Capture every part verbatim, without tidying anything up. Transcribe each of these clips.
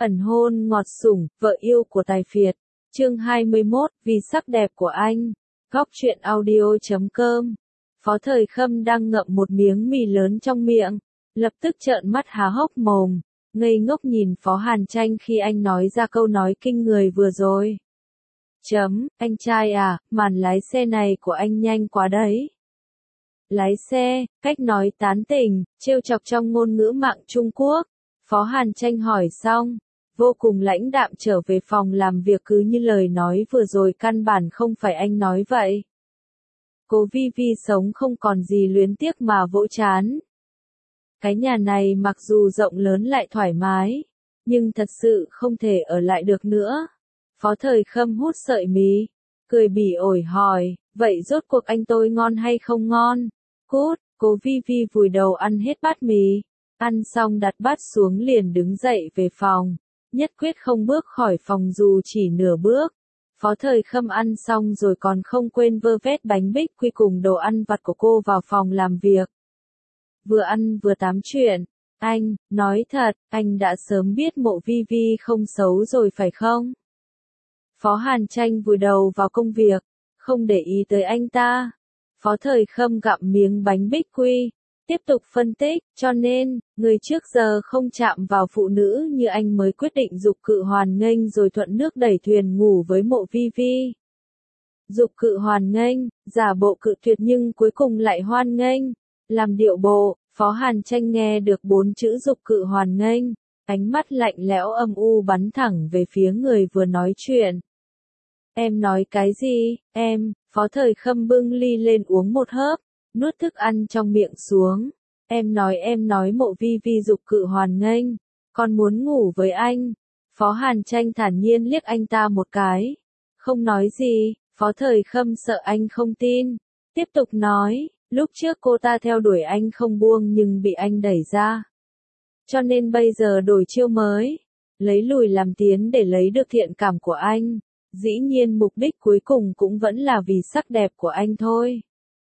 Ẩn hôn ngọt sủng, vợ yêu của tài phiệt. Chương hai mươi mốt, vì sắc đẹp của anh. Góc truyện audio chấm com. Phó Thời Khâm đang ngậm một miếng mì lớn trong miệng, lập tức trợn mắt há hốc mồm, ngây ngốc nhìn Phó Hàn Tranh khi anh nói ra câu nói kinh người vừa rồi. Chấm, anh trai à, màn lái xe này của anh nhanh quá đấy. Lái xe, cách nói tán tỉnh, trêu chọc trong ngôn ngữ mạng Trung Quốc. Phó Hàn Tranh hỏi xong, vô cùng lãnh đạm trở về phòng làm việc cứ như lời nói vừa rồi căn bản không phải anh nói vậy. Cố Vi Vi sống không còn gì luyến tiếc mà vỗ chán. Cái nhà này mặc dù rộng lớn lại thoải mái, nhưng thật sự không thể ở lại được nữa. Phó Thời Khâm hút sợi mì, cười bỉ ổi hỏi, vậy rốt cuộc anh tôi ngon hay không ngon? Cút, Cố Vi Vi vùi đầu ăn hết bát mì, ăn xong đặt bát xuống liền đứng dậy về phòng, nhất quyết không bước khỏi phòng dù chỉ nửa bước. Phó Thời Khâm ăn xong rồi còn không quên vơ vét bánh bích quy cùng đồ ăn vặt của cô vào phòng làm việc. Vừa ăn vừa tám chuyện, anh, nói thật, anh đã sớm biết Mộ Vi Vi không xấu rồi phải không? Phó Hàn Tranh vùi đầu vào công việc, không để ý tới anh ta. Phó Thời Khâm gặm miếng bánh bích quy, tiếp tục phân tích, cho nên, người trước giờ không chạm vào phụ nữ như anh mới quyết định dục cự hoàn nghênh rồi thuận nước đẩy thuyền ngủ với Mộ Vi Vi. Dục cự hoàn nghênh, giả bộ cự tuyệt nhưng cuối cùng lại hoan nghênh, làm điệu bộ. Phó Hàn Tranh nghe được bốn chữ dục cự hoàn nghênh, ánh mắt lạnh lẽo âm u bắn thẳng về phía người vừa nói chuyện. Em nói cái gì, em? Phó Thời Khâm bưng ly lên uống một hớp, nuốt thức ăn trong miệng xuống. Em nói em nói Mộ Vi Vi dục cự hoàn nghênh, còn muốn ngủ với anh. Phó Hàn Tranh thản nhiên liếc anh ta một cái, không nói gì. Phó Thời Khâm sợ anh không tin, tiếp tục nói, lúc trước cô ta theo đuổi anh không buông nhưng bị anh đẩy ra. Cho nên bây giờ đổi chiêu mới, lấy lùi làm tiến để lấy được thiện cảm của anh. Dĩ nhiên mục đích cuối cùng cũng vẫn là vì sắc đẹp của anh thôi.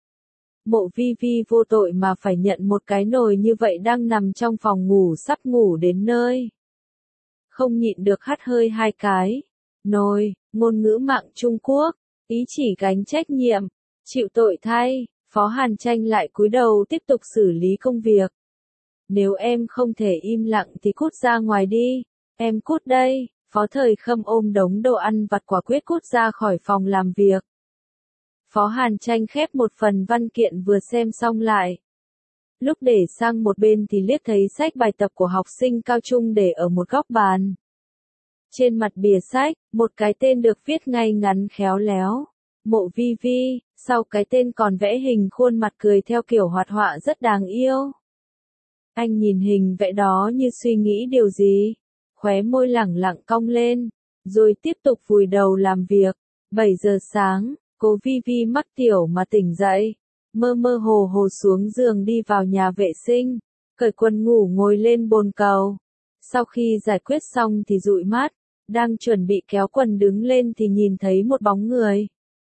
Mộ Vi Vi vô tội mà phải nhận một cái nồi như vậy đang nằm trong phòng ngủ sắp ngủ đến nơi. Không nhịn được hắt hơi hai cái. Nồi, ngôn ngữ mạng Trung Quốc, ý chỉ gánh trách nhiệm, chịu tội thay. Phó Hàn Tranh lại cúi đầu tiếp tục xử lý công việc. Nếu em không thể im lặng thì cút ra ngoài đi, em cút đây. Phó Thời Khâm ôm đống đồ ăn vặt quả quyết cút ra khỏi phòng làm việc. Phó Hàn Tranh khép một phần văn kiện vừa xem xong lại. Lúc để sang một bên thì liếc thấy sách bài tập của học sinh cao trung để ở một góc bàn. Trên mặt bìa sách, một cái tên được viết ngay ngắn khéo léo. Mộ Vi Vi, sau cái tên còn vẽ hình khuôn mặt cười theo kiểu hoạt họa rất đáng yêu. Anh nhìn hình vẽ đó như suy nghĩ điều gì, khóe môi lẳng lặng cong lên, rồi tiếp tục vùi đầu làm việc. bảy giờ sáng, Cố Vi Vi mắc tiểu mà tỉnh dậy, mơ mơ hồ hồ xuống giường đi vào nhà vệ sinh, cởi quần ngủ ngồi lên bồn cầu. Sau khi giải quyết xong thì dụi mắt, đang chuẩn bị kéo quần đứng lên thì nhìn thấy một bóng người.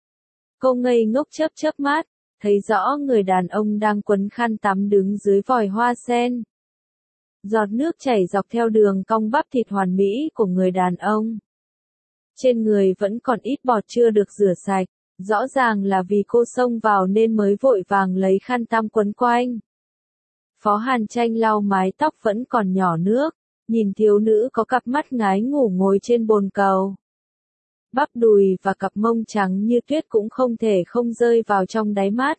Cô ngây ngốc chớp chớp mắt, thấy rõ người đàn ông đang quấn khăn tắm đứng dưới vòi hoa sen. Giọt nước chảy dọc theo đường cong bắp thịt hoàn mỹ của người đàn ông. Trên người vẫn còn ít bọt chưa được rửa sạch, rõ ràng là vì cô xông vào nên mới vội vàng lấy khăn tắm quấn quanh. Phó Hàn Tranh lau mái tóc vẫn còn nhỏ nước, nhìn thiếu nữ có cặp mắt ngái ngủ ngồi trên bồn cầu. Bắp đùi và cặp mông trắng như tuyết cũng không thể không rơi vào trong đáy mắt.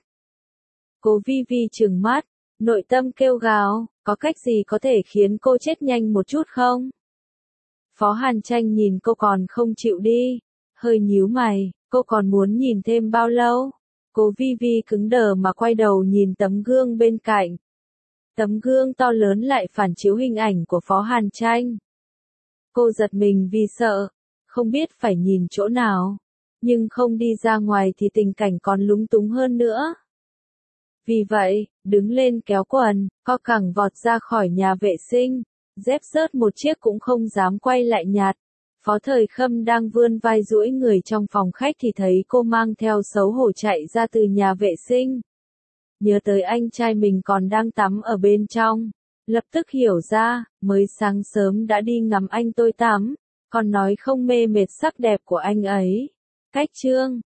Cố Vi Vi trừng mắt, nội tâm kêu gào, có cách gì có thể khiến cô chết nhanh một chút không? Phó Hàn Tranh nhìn cô còn không chịu đi, hơi nhíu mày, cô còn muốn nhìn thêm bao lâu? Cố Vi Vi cứng đờ mà quay đầu nhìn tấm gương bên cạnh. Tấm gương to lớn lại phản chiếu hình ảnh của Phó Hàn Tranh. Cô giật mình vì sợ, không biết phải nhìn chỗ nào, nhưng không đi ra ngoài thì tình cảnh còn lúng túng hơn nữa. Vì vậy, đứng lên kéo quần, co cẳng vọt ra khỏi nhà vệ sinh, dép rớt một chiếc cũng không dám quay lại nhặt. Phó Thời Khâm đang vươn vai duỗi người trong phòng khách thì thấy cô mang theo xấu hổ chạy ra từ nhà vệ sinh. Nhớ tới anh trai mình còn đang tắm ở bên trong, Lập tức hiểu ra, mới sáng sớm đã đi ngắm anh tôi tắm, còn nói không mê mệt sắc đẹp của anh ấy. Cách chương